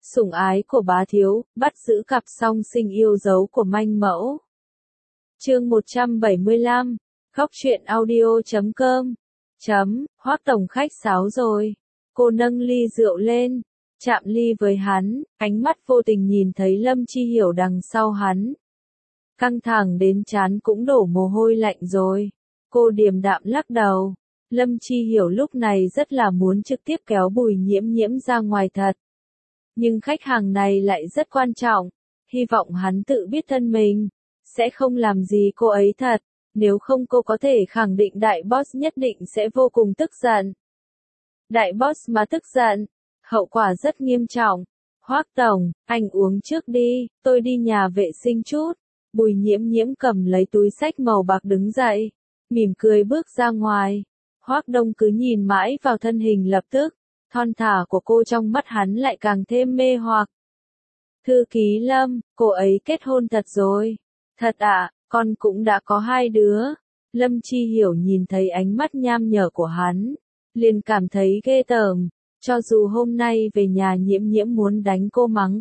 Sủng ái của bá thiếu, bắt giữ cặp song sinh yêu dấu của manh mẫu. Chương 175, Khóc truyện audio.com. Hoắc tổng khách sáo rồi. Cô nâng ly rượu lên, chạm ly với hắn, ánh mắt vô tình nhìn thấy Lâm Chi Hiểu đằng sau hắn. Căng thẳng đến trán cũng đổ mồ hôi lạnh rồi. Cô điềm đạm lắc đầu. Lâm Chi Hiểu lúc này rất là muốn trực tiếp kéo Bùi Nhiễm Nhiễm ra ngoài thật. Nhưng khách hàng này lại rất quan trọng, hy vọng hắn tự biết thân mình, sẽ không làm gì cô ấy thật, nếu không cô có thể khẳng định đại boss nhất định sẽ vô cùng tức giận. Đại boss mà tức giận, hậu quả rất nghiêm trọng. Hoắc tổng, anh uống trước đi, tôi đi nhà vệ sinh chút. Bùi Nhiễm Nhiễm cầm lấy túi xách màu bạc đứng dậy, mỉm cười bước ra ngoài. Hoắc Đông cứ nhìn mãi vào thân hình lập tức thon thả của cô, trong mắt hắn lại càng thêm mê hoặc. Thư ký Lâm, cô ấy kết hôn thật rồi. Thật ạ, con cũng đã có 2 đứa. Lâm Chi Hiểu nhìn thấy ánh mắt nham nhở của hắn, liền cảm thấy ghê tởm, cho dù hôm nay về nhà Nhiễm Nhiễm muốn đánh cô mắng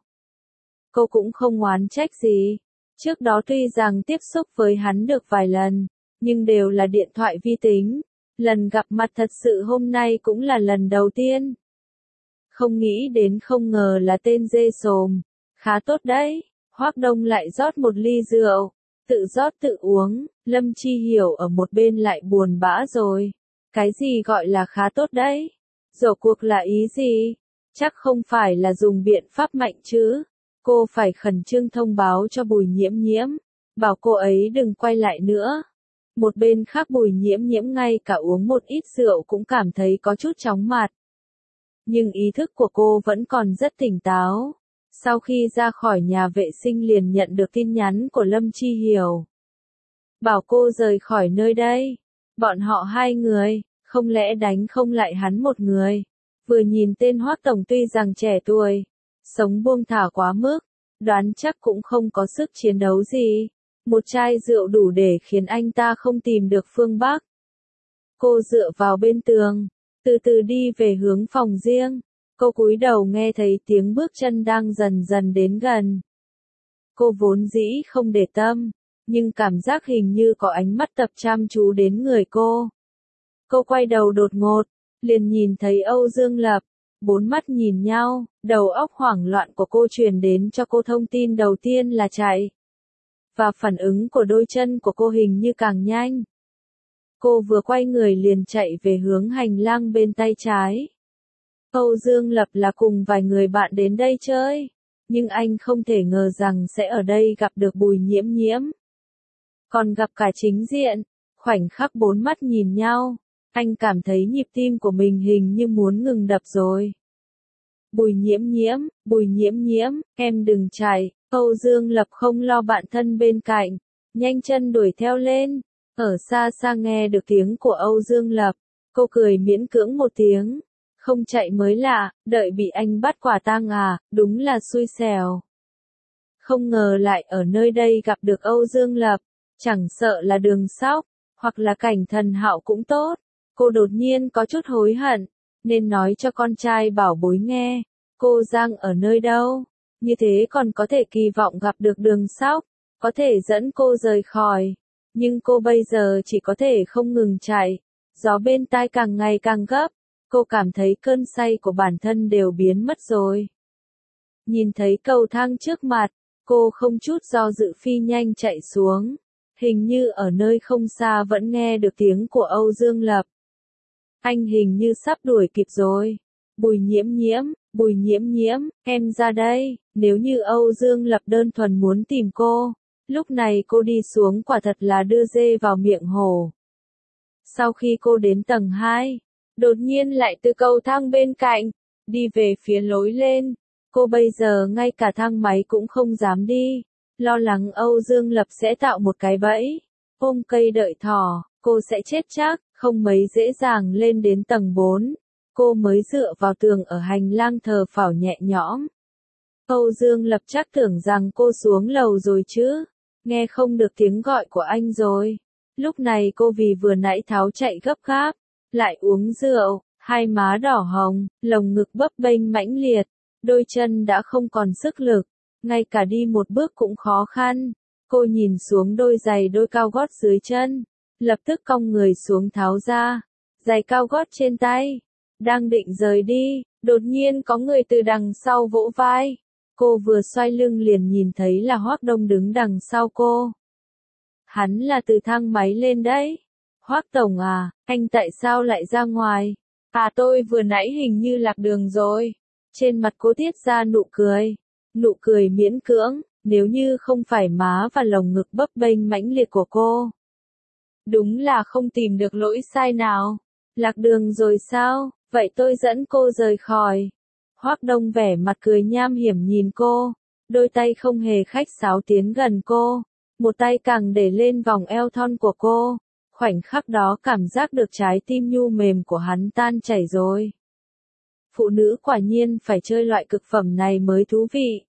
cô cũng không oán trách gì. Trước đó tuy rằng tiếp xúc với hắn được vài lần, nhưng đều là điện thoại vi tính. Lần gặp mặt thật sự hôm nay cũng là lần đầu tiên. Không nghĩ đến không ngờ là tên dê sồm. Khá tốt đấy. Hoắc Đông lại rót một ly rượu. Tự rót tự uống. Lâm Chi Hiểu ở một bên lại buồn bã rồi. Cái gì gọi là khá tốt đấy? Rốt cuộc là ý gì? Chắc không phải là dùng biện pháp mạnh chứ. Cô phải khẩn trương thông báo cho Bùi Nhiễm Nhiễm, bảo cô ấy đừng quay lại nữa. Một bên khác Bùi Nhiễm Nhiễm ngay cả uống một ít rượu cũng cảm thấy có chút chóng mặt. Nhưng ý thức của cô vẫn còn rất tỉnh táo. Sau khi ra khỏi nhà vệ sinh liền nhận được tin nhắn của Lâm Chi Hiểu. Bảo cô rời khỏi nơi đây. Bọn họ 2 người, không lẽ đánh không lại hắn một người. Vừa nhìn tên Hoắc tổng tuy rằng trẻ tuổi, sống buông thả quá mức, đoán chắc cũng không có sức chiến đấu gì. Một chai rượu đủ để khiến anh ta không tìm được phương Bắc. Cô dựa vào bên tường, từ từ đi về hướng phòng riêng. Cô cúi đầu nghe thấy tiếng bước chân đang dần dần đến gần. Cô vốn dĩ không để tâm, nhưng cảm giác hình như có ánh mắt tập chăm chú đến người cô. Cô quay đầu đột ngột, liền nhìn thấy Âu Dương Lập. 4 mắt nhìn nhau, đầu óc hoảng loạn của cô truyền đến cho cô thông tin đầu tiên là chạy. Và phản ứng của đôi chân của cô hình như càng nhanh. Cô vừa quay người liền chạy về hướng hành lang bên tay trái. Âu Dương Lập là cùng vài người bạn đến đây chơi, nhưng anh không thể ngờ rằng sẽ ở đây gặp được Bùi Nhiễm Nhiễm. Còn gặp cả chính diện, khoảnh khắc 4 mắt nhìn nhau, anh cảm thấy nhịp tim của mình hình như muốn ngừng đập rồi. Bùi Nhiễm Nhiễm, em đừng chạy. Âu Dương Lập không lo bạn thân bên cạnh, nhanh chân đuổi theo lên. Ở xa xa nghe được tiếng của Âu Dương Lập, cô cười miễn cưỡng một tiếng. Không chạy mới lạ, đợi bị anh bắt quả tang à, đúng là xui xẻo. Không ngờ lại ở nơi đây gặp được Âu Dương Lập, chẳng sợ là Đường Sóc, hoặc là Cảnh Thần Hạo cũng tốt. Cô đột nhiên có chút hối hận, nên nói cho con trai bảo bối nghe, cô Giang ở nơi đâu. Như thế còn có thể kỳ vọng gặp được Đường Sóc, có thể dẫn cô rời khỏi. Nhưng cô bây giờ chỉ có thể không ngừng chạy. Gió bên tai càng ngày càng gấp. Cô cảm thấy cơn say của bản thân đều biến mất rồi. Nhìn thấy cầu thang trước mặt, cô không chút do dự phi nhanh chạy xuống. Hình như ở nơi không xa vẫn nghe được tiếng của Âu Dương Lập. Anh hình như sắp đuổi kịp rồi. Bùi Nhiễm Nhiễm, em ra đây. Nếu như Âu Dương Lập đơn thuần muốn tìm cô, lúc này cô đi xuống quả thật là đưa dê vào miệng hổ. Sau khi cô đến tầng 2, đột nhiên lại từ cầu thang bên cạnh, đi về phía lối lên. Cô bây giờ ngay cả thang máy cũng không dám đi, lo lắng Âu Dương Lập sẽ tạo một cái bẫy. Ôm cây đợi thỏ, cô sẽ chết chắc, không mấy dễ dàng lên đến tầng 4. Cô mới dựa vào tường ở hành lang thờ phào nhẹ nhõm. Âu Dương Lập chắc tưởng rằng cô xuống lầu rồi chứ, nghe không được tiếng gọi của anh rồi. Lúc này cô vì vừa nãy tháo chạy gấp gáp, lại uống rượu, hai má đỏ hồng, lồng ngực bấp bênh mãnh liệt, đôi chân đã không còn sức lực, ngay cả đi một bước cũng khó khăn. Cô nhìn xuống đôi giày đôi cao gót dưới chân, lập tức cong người xuống tháo ra giày cao gót trên tay, đang định rời đi, đột nhiên có người từ đằng sau vỗ vai. Cô vừa xoay lưng liền nhìn thấy là Hoắc Đông đứng đằng sau cô. Hắn là từ thang máy lên đấy. Hoắc tổng à, anh tại sao lại ra ngoài? À tôi vừa nãy hình như lạc đường rồi. Trên mặt cô tiết ra nụ cười miễn cưỡng, nếu như không phải má và lồng ngực bấp bênh mãnh liệt của cô. Đúng là không tìm được lỗi sai nào. Lạc đường rồi sao, vậy tôi dẫn cô rời khỏi. Hoắc Đông vẻ mặt cười nham hiểm nhìn cô, đôi tay không hề khách sáo tiến gần cô, một tay càng để lên vòng eo thon của cô. Khoảnh khắc đó cảm giác được trái tim nhu mềm của hắn tan chảy rồi. Phụ nữ quả nhiên phải chơi loại cực phẩm này mới thú vị.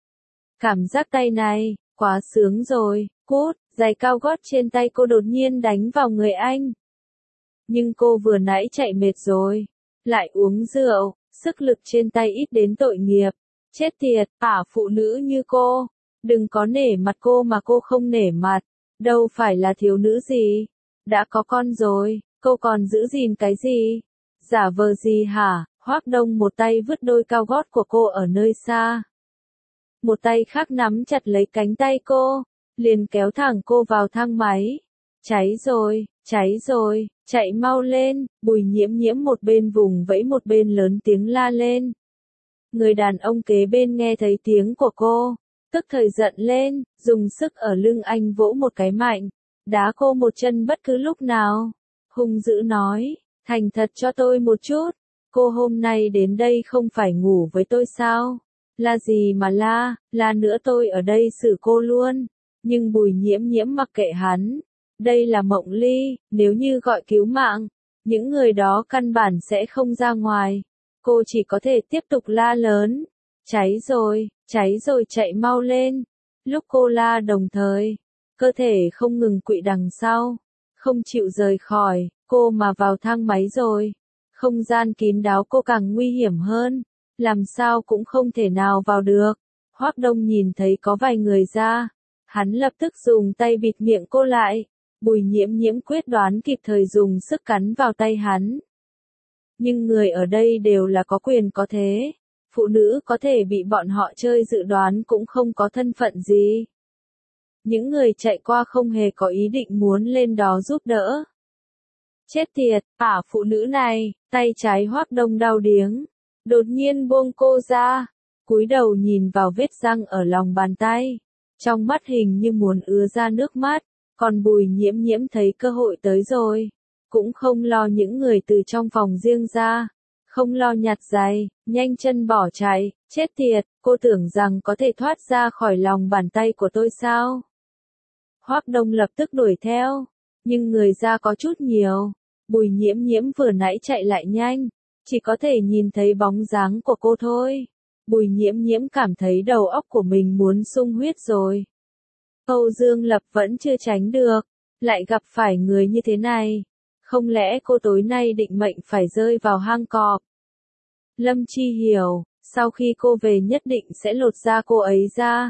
Cảm giác tay này, quá sướng rồi, cút, giày cao gót trên tay cô đột nhiên đánh vào người anh. Nhưng cô vừa nãy chạy mệt rồi, lại uống rượu, sức lực trên tay ít đến tội nghiệp. Chết tiệt, phụ nữ như cô, đừng có nể mặt cô mà cô không nể mặt, đâu phải là thiếu nữ gì. Đã có con rồi, cô còn giữ gìn cái gì? Giả vờ gì hả? Hoắc Đông một tay vứt đôi cao gót của cô ở nơi xa. Một tay khác nắm chặt lấy cánh tay cô, liền kéo thẳng cô vào thang máy. Cháy rồi, chạy mau lên, Bùi Nhiễm Nhiễm một bên vùng vẫy một bên lớn tiếng la lên. Người đàn ông kế bên nghe thấy tiếng của cô, tức thời giận lên, dùng sức ở lưng anh vỗ một cái mạnh, đá cô một chân bất cứ lúc nào. Hung dữ nói, thành thật cho tôi một chút, cô hôm nay đến đây không phải ngủ với tôi sao? La gì mà la nữa tôi ở đây xử cô luôn. Nhưng Bùi Nhiễm Nhiễm mặc kệ hắn. Đây là Mộng Ly, nếu như gọi cứu mạng, những người đó căn bản sẽ không ra ngoài. Cô chỉ có thể tiếp tục la lớn. Cháy rồi, chạy mau lên. Lúc cô la đồng thời, cơ thể không ngừng quỵ đằng sau, không chịu rời khỏi, cô mà vào thang máy rồi. Không gian kín đáo cô càng nguy hiểm hơn, làm sao cũng không thể nào vào được. Hoắc Đông nhìn thấy có vài người ra, hắn lập tức dùng tay bịt miệng cô lại. Bùi Nhiễm Nhiễm quyết đoán kịp thời dùng sức cắn vào tay hắn. Nhưng người ở đây đều là có quyền có thế, phụ nữ có thể bị bọn họ chơi dự đoán cũng không có thân phận gì. Những người chạy qua không hề có ý định muốn lên đó giúp đỡ. Chết tiệt, phụ nữ này, tay trái Hoắc Đông đau điếng, đột nhiên buông cô ra, cúi đầu nhìn vào vết răng ở lòng bàn tay, trong mắt hình như muốn ứa ra nước mắt. Còn Bùi Nhiễm Nhiễm thấy cơ hội tới rồi, cũng không lo những người từ trong phòng riêng ra, không lo nhặt giày, nhanh chân bỏ chạy. Chết tiệt, cô tưởng rằng có thể thoát ra khỏi lòng bàn tay của tôi sao? Hoắc Đông lập tức đuổi theo, nhưng người ra có chút nhiều. Bùi Nhiễm Nhiễm vừa nãy chạy lại nhanh, chỉ có thể nhìn thấy bóng dáng của cô thôi. Bùi Nhiễm Nhiễm cảm thấy đầu óc của mình muốn sung huyết rồi. Âu Dương Lập vẫn chưa tránh được, lại gặp phải người như thế này. Không lẽ cô tối nay định mệnh phải rơi vào hang cọp? Lâm Chi hiểu, sau khi cô về nhất định sẽ lột da cô ấy ra.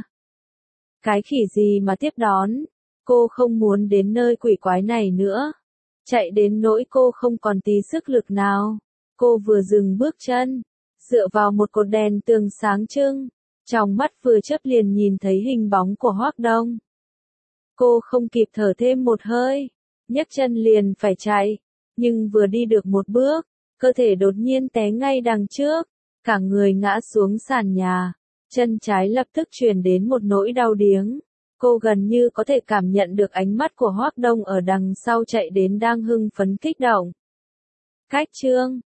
Cái khỉ gì mà tiếp đón, cô không muốn đến nơi quỷ quái này nữa. Chạy đến nỗi cô không còn tí sức lực nào. Cô vừa dừng bước chân, dựa vào một cột đèn tường sáng trưng, trong mắt vừa chớp liền nhìn thấy hình bóng của Hoắc Đông. Cô không kịp thở thêm một hơi, nhấc chân liền phải chạy, nhưng vừa đi được một bước, cơ thể đột nhiên té ngay đằng trước, cả người ngã xuống sàn nhà, chân trái lập tức truyền đến một nỗi đau điếng. Cô gần như có thể cảm nhận được ánh mắt của Hoắc Đông ở đằng sau chạy đến đang hưng phấn kích động. Cách chương